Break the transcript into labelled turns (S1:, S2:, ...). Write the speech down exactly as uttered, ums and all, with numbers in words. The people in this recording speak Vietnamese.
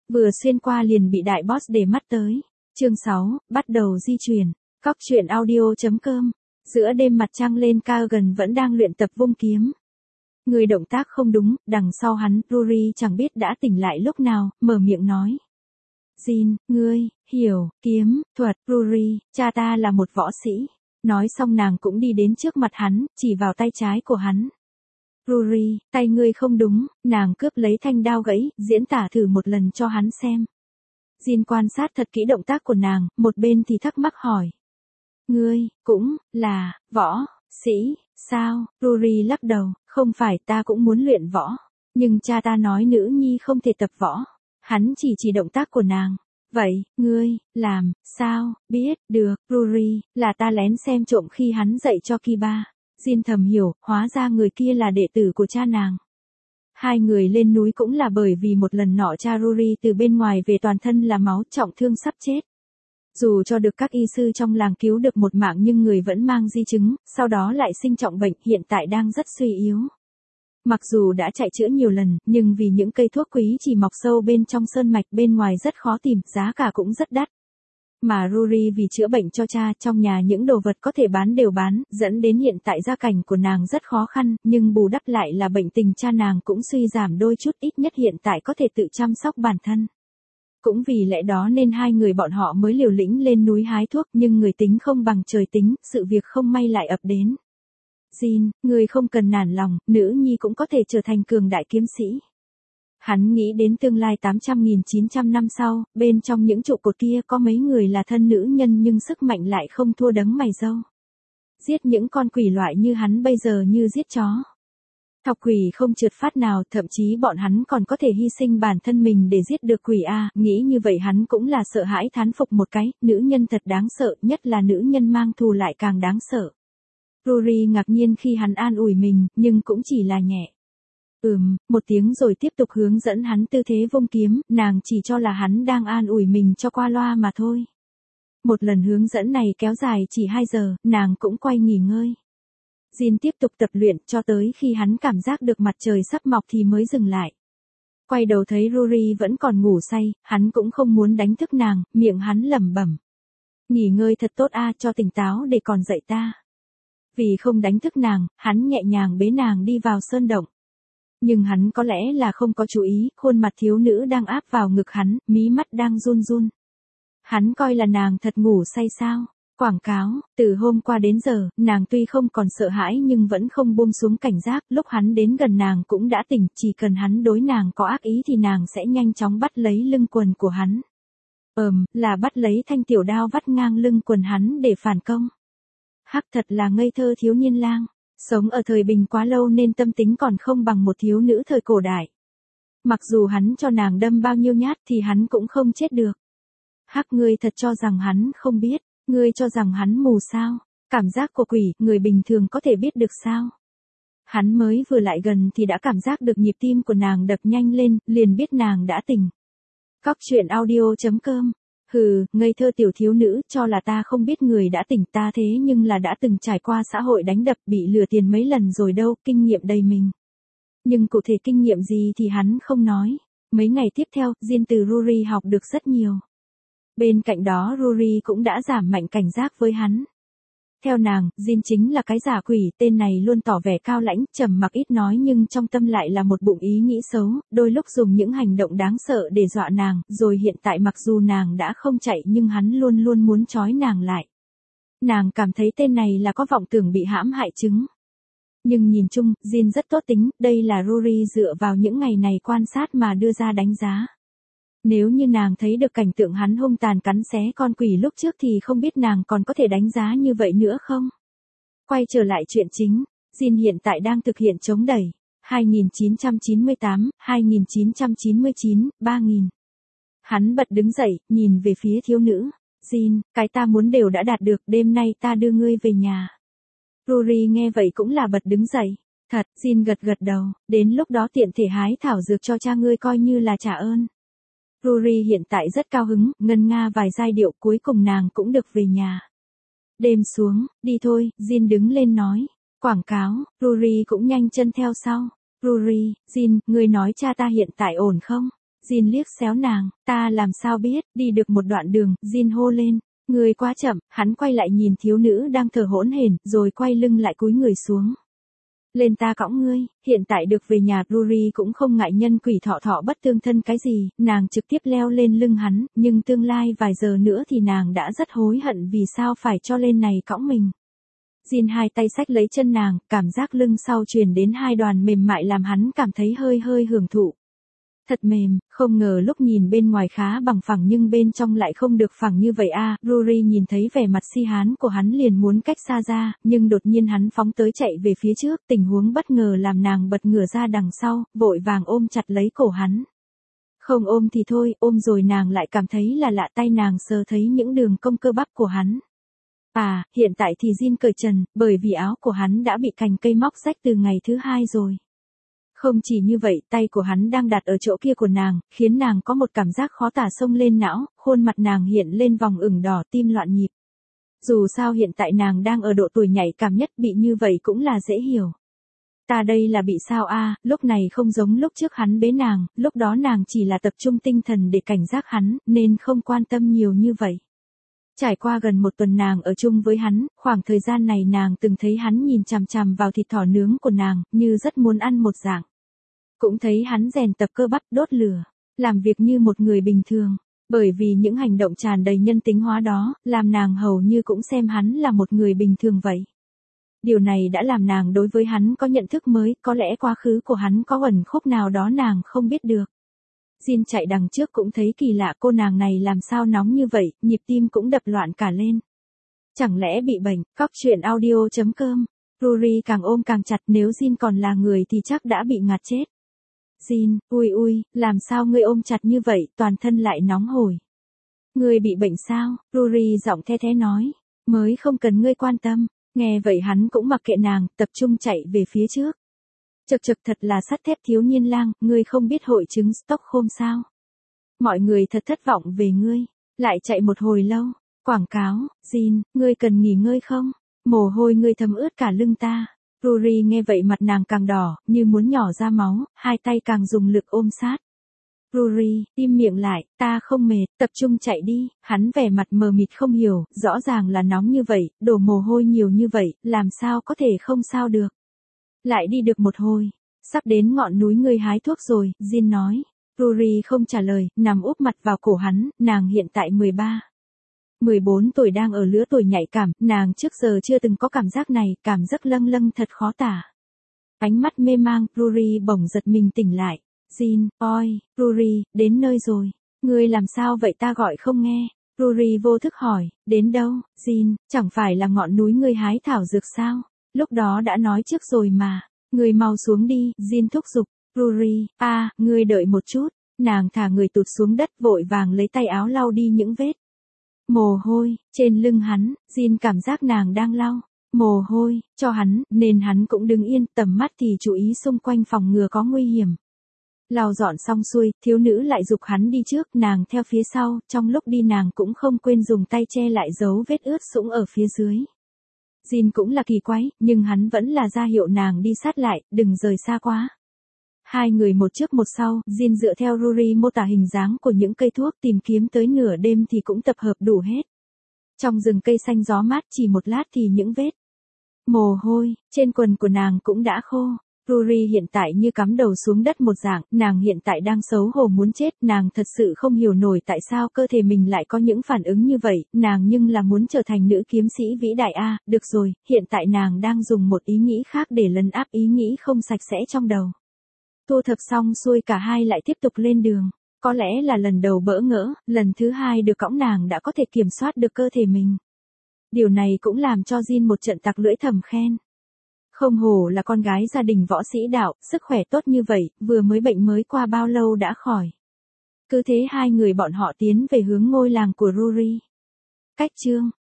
S1: Vừa xuyên qua liền bị đại boss để mắt tới. Chương sáu, bắt đầu di chuyển. Cóc truyện audio chấm com. Giữa đêm mặt trăng lên cao gần vẫn đang luyện tập vung kiếm. Người động tác không đúng, đằng sau hắn, Rory chẳng biết đã tỉnh lại lúc nào, mở miệng nói. Jin, ngươi, hiểu, kiếm, thuật, Rory, cha ta là một võ sĩ. Nói xong nàng cũng đi đến trước mặt hắn, chỉ vào tay trái của hắn. Rory, tay ngươi không đúng, nàng cướp lấy thanh đao gãy, diễn tả thử một lần cho hắn xem. Jin quan sát thật kỹ động tác của nàng, một bên thì thắc mắc hỏi. Ngươi, cũng, là, võ, sĩ, sao? Rory lắc đầu, không phải, ta cũng muốn luyện võ. Nhưng cha ta nói nữ nhi không thể tập võ. Hắn chỉ chỉ động tác của nàng. Vậy, ngươi, làm, sao, biết, được, Rory, là ta lén xem trộm khi hắn dạy cho Kiba. Jin thầm hiểu, hóa ra người kia là đệ tử của cha nàng. Hai người lên núi cũng là bởi vì một lần nọ cha Rory từ bên ngoài về toàn thân là máu, trọng thương sắp chết. Dù cho được các y sư trong làng cứu được một mạng nhưng người vẫn mang di chứng, sau đó lại sinh trọng bệnh, hiện tại đang rất suy yếu. Mặc dù đã chạy chữa nhiều lần, nhưng vì những cây thuốc quý chỉ mọc sâu bên trong sơn mạch bên ngoài rất khó tìm, giá cả cũng rất đắt. Mà Rory vì chữa bệnh cho cha, trong nhà những đồ vật có thể bán đều bán, dẫn đến hiện tại gia cảnh của nàng rất khó khăn, nhưng bù đắp lại là bệnh tình cha nàng cũng suy giảm đôi chút, ít nhất hiện tại có thể tự chăm sóc bản thân. Cũng vì lẽ đó nên hai người bọn họ mới liều lĩnh lên núi hái thuốc, nhưng người tính không bằng trời tính, sự việc không may lại ập đến. Jin, người không cần nản lòng, nữ nhi cũng có thể trở thành cường đại kiếm sĩ. Hắn nghĩ đến tương lai tám trăm nghìn chín trăm năm sau, bên trong những trụ cột kia có mấy người là thân nữ nhân nhưng sức mạnh lại không thua đấng mày râu. Giết những con quỷ loại như hắn bây giờ như giết chó. Thọc quỷ không trượt phát nào, thậm chí bọn hắn còn có thể hy sinh bản thân mình để giết được quỷ a. Nghĩ như vậy hắn cũng là sợ hãi thán phục một cái, nữ nhân thật đáng sợ, nhất là nữ nhân mang thù lại càng đáng sợ. Rory ngạc nhiên khi hắn an ủi mình, nhưng cũng chỉ là nhẹ. Ừm, một tiếng rồi tiếp tục hướng dẫn hắn tư thế vung kiếm, nàng chỉ cho là hắn đang an ủi mình cho qua loa mà thôi. Một lần hướng dẫn này kéo dài chỉ hai giờ, nàng cũng quay nghỉ ngơi. Jin tiếp tục tập luyện cho tới khi hắn cảm giác được mặt trời sắp mọc thì mới dừng lại. Quay đầu thấy Rory vẫn còn ngủ say, hắn cũng không muốn đánh thức nàng, miệng hắn lẩm bẩm. Nghỉ ngơi thật tốt a, cho tỉnh táo để còn dậy ta. Vì không đánh thức nàng, hắn nhẹ nhàng bế nàng đi vào sơn động. Nhưng hắn có lẽ là không có chú ý, khuôn mặt thiếu nữ đang áp vào ngực hắn, mí mắt đang run run. Hắn coi là nàng thật ngủ say sao? Quảng cáo, từ hôm qua đến giờ, nàng tuy không còn sợ hãi nhưng vẫn không buông xuống cảnh giác, lúc hắn đến gần nàng cũng đã tỉnh, chỉ cần hắn đối nàng có ác ý thì nàng sẽ nhanh chóng bắt lấy lưng quần của hắn. Ừm, là bắt lấy thanh tiểu đao vắt ngang lưng quần hắn để phản công. Hắc thật là ngây thơ thiếu niên lang, sống ở thời bình quá lâu nên tâm tính còn không bằng một thiếu nữ thời cổ đại. Mặc dù hắn cho nàng đâm bao nhiêu nhát thì hắn cũng không chết được. Hắc ngươi thật cho rằng hắn không biết. Ngươi cho rằng hắn mù sao? Cảm giác của quỷ, người bình thường có thể biết được sao? Hắn mới vừa lại gần thì đã cảm giác được nhịp tim của nàng đập nhanh lên, liền biết nàng đã tỉnh. Cóc truyện audio chấm com. Hừ, ngây thơ tiểu thiếu nữ, cho là ta không biết người đã tỉnh, ta thế nhưng là đã từng trải qua xã hội đánh đập, bị lừa tiền mấy lần rồi đâu, kinh nghiệm đầy mình. Nhưng cụ thể kinh nghiệm gì thì hắn không nói. Mấy ngày tiếp theo, Jin từ Rory học được rất nhiều. Bên cạnh đó Rory cũng đã giảm mạnh cảnh giác với hắn. Theo nàng, Jin chính là cái giả quỷ, tên này luôn tỏ vẻ cao lãnh, trầm mặc ít nói nhưng trong tâm lại là một bụng ý nghĩ xấu, đôi lúc dùng những hành động đáng sợ để dọa nàng, rồi hiện tại mặc dù nàng đã không chạy nhưng hắn luôn luôn muốn trói nàng lại. Nàng cảm thấy tên này là có vọng tưởng bị hãm hại chứng. Nhưng nhìn chung, Jin rất tốt tính, đây là Rory dựa vào những ngày này quan sát mà đưa ra đánh giá. Nếu như nàng thấy được cảnh tượng hắn hung tàn cắn xé con quỷ lúc trước thì không biết nàng còn có thể đánh giá như vậy nữa không? Quay trở lại chuyện chính, Jin hiện tại đang thực hiện chống đẩy, hai nghìn chín trăm chín mươi tám, hai nghìn chín trăm chín mươi chín, ba nghìn. Hắn bật đứng dậy, nhìn về phía thiếu nữ, Jin, cái ta muốn đều đã đạt được, đêm nay ta đưa ngươi về nhà. Rory nghe vậy cũng là bật đứng dậy, thật, Jin gật gật đầu, đến lúc đó tiện thể hái thảo dược cho cha ngươi coi như là trả ơn. Rory hiện tại rất cao hứng, ngân nga vài giai điệu cuối cùng nàng cũng được về nhà. Đêm xuống, đi thôi, Jin đứng lên nói. Quảng cáo, Rory cũng nhanh chân theo sau. Rory, Jin, ngươi nói cha ta hiện tại ổn không? Jin liếc xéo nàng, ta làm sao biết, đi được một đoạn đường, Jin hô lên, người quá chậm, hắn quay lại nhìn thiếu nữ đang thở hổn hển, rồi quay lưng lại cúi người xuống. Lên ta cõng ngươi, hiện tại được về nhà Ruri cũng không ngại nhân quỷ thọ thọ bất tương thân cái gì, nàng trực tiếp leo lên lưng hắn, nhưng tương lai vài giờ nữa thì nàng đã rất hối hận vì sao phải cho lên này cõng mình. Jin hai tay xách lấy chân nàng, cảm giác lưng sau truyền đến hai đoàn mềm mại làm hắn cảm thấy hơi hơi hưởng thụ. Thật mềm, không ngờ lúc nhìn bên ngoài khá bằng phẳng nhưng bên trong lại không được phẳng như vậy a. À, Ruri nhìn thấy vẻ mặt si hán của hắn liền muốn cách xa ra, nhưng đột nhiên hắn phóng tới chạy về phía trước, tình huống bất ngờ làm nàng bật ngửa ra đằng sau, vội vàng ôm chặt lấy cổ hắn. Không ôm thì thôi, ôm rồi nàng lại cảm thấy là lạ, tay nàng sờ thấy những đường cong cơ bắp của hắn. À, hiện tại thì Jin cởi trần, bởi vì áo của hắn đã bị cành cây móc rách từ ngày thứ hai rồi. Không chỉ như vậy, tay của hắn đang đặt ở chỗ kia của nàng, khiến nàng có một cảm giác khó tả xông lên não, khuôn mặt nàng hiện lên vòng ửng đỏ, tim loạn nhịp. Dù sao hiện tại nàng đang ở độ tuổi nhạy cảm nhất, bị như vậy cũng là dễ hiểu. Ta đây là bị sao a? À, lúc này không giống lúc trước hắn bế nàng, lúc đó nàng chỉ là tập trung tinh thần để cảnh giác hắn, nên không quan tâm nhiều như vậy. Trải qua gần một tuần nàng ở chung với hắn, khoảng thời gian này nàng từng thấy hắn nhìn chằm chằm vào thịt thỏ nướng của nàng, như rất muốn ăn một dạng. Cũng thấy hắn rèn tập cơ bắp đốt lửa, làm việc như một người bình thường. Bởi vì những hành động tràn đầy nhân tính hóa đó, làm nàng hầu như cũng xem hắn là một người bình thường vậy. Điều này đã làm nàng đối với hắn có nhận thức mới, có lẽ quá khứ của hắn có ẩn khúc nào đó nàng không biết được. Jin chạy đằng trước cũng thấy kỳ lạ, cô nàng này làm sao nóng như vậy, nhịp tim cũng đập loạn cả lên. Chẳng lẽ bị bệnh, cóc truyện audio chấm com. Ruri càng ôm càng chặt, nếu Jin còn là người thì chắc đã bị ngạt chết. Jin, ui ui, làm sao ngươi ôm chặt như vậy, toàn thân lại nóng hổi. Ngươi bị bệnh sao? Ruri giọng the thế nói. Mới không cần ngươi quan tâm. Nghe vậy hắn cũng mặc kệ nàng, tập trung chạy về phía trước. Chật chật, thật là sắt thép thiếu niên lang, ngươi không biết hội chứng Stockholm sao? Mọi người thật thất vọng về ngươi. Lại chạy một hồi lâu. Quảng cáo, Jin, ngươi cần nghỉ ngơi không? Mồ hôi ngươi thấm ướt cả lưng ta. Ruri nghe vậy mặt nàng càng đỏ, như muốn nhỏ ra máu, hai tay càng dùng lực ôm sát. Ruri, im miệng lại, ta không mệt, tập trung chạy đi. Hắn vẻ mặt mờ mịt không hiểu, rõ ràng là nóng như vậy, đổ mồ hôi nhiều như vậy, làm sao có thể không sao được. Lại đi được một hồi, sắp đến ngọn núi ngươi hái thuốc rồi, Jin nói. Ruri không trả lời, nằm úp mặt vào cổ hắn, nàng hiện tại mười ba. mười bốn tuổi đang ở lứa tuổi nhạy cảm, nàng trước giờ chưa từng có cảm giác này, cảm giác lâng lâng thật khó tả. Ánh mắt mê mang, Ruri bỗng giật mình tỉnh lại. Jin, oi, Ruri, đến nơi rồi. Ngươi làm sao vậy, ta gọi không nghe. Ruri vô thức hỏi, đến đâu, Jin, chẳng phải là ngọn núi ngươi hái thảo dược sao? Lúc đó đã nói trước rồi mà. Ngươi mau xuống đi, Jin thúc giục. Ruri, a, à, ngươi đợi một chút. Nàng thả người tụt xuống đất, vội vàng lấy tay áo lau đi những vết mồ hôi trên lưng hắn. Jin cảm giác nàng đang lau mồ hôi cho hắn, nên hắn cũng đứng yên, tầm mắt thì chú ý xung quanh phòng ngừa có nguy hiểm. Lau dọn xong xuôi, thiếu nữ lại giục hắn đi trước, nàng theo phía sau, trong lúc đi nàng cũng không quên dùng tay che lại dấu vết ướt sũng ở phía dưới. Jin cũng là kỳ quái, nhưng hắn vẫn là ra hiệu nàng đi sát lại, đừng rời xa quá. Hai người một trước một sau, Jin dựa theo Ruri mô tả hình dáng của những cây thuốc, tìm kiếm tới nửa đêm thì cũng tập hợp đủ hết. Trong rừng cây xanh gió mát, chỉ một lát thì những vết mồ hôi trên quần của nàng cũng đã khô. Ruri hiện tại như cắm đầu xuống đất một dạng, nàng hiện tại đang xấu hổ muốn chết, nàng thật sự không hiểu nổi tại sao cơ thể mình lại có những phản ứng như vậy, nàng nhưng là muốn trở thành nữ kiếm sĩ vĩ đại a. À, được rồi, hiện tại nàng đang dùng một ý nghĩ khác để lấn áp ý nghĩ không sạch sẽ trong đầu. Thu thập xong xuôi cả hai lại tiếp tục lên đường. Có lẽ là lần đầu bỡ ngỡ, lần thứ hai được cõng nàng đã có thể kiểm soát được cơ thể mình. Điều này cũng làm cho Jin một trận tặc lưỡi thầm khen. Không hổ là con gái gia đình võ sĩ đạo, sức khỏe tốt như vậy, vừa mới bệnh mới qua bao lâu đã khỏi. Cứ thế hai người bọn họ tiến về hướng ngôi làng của Ruri. Cách chương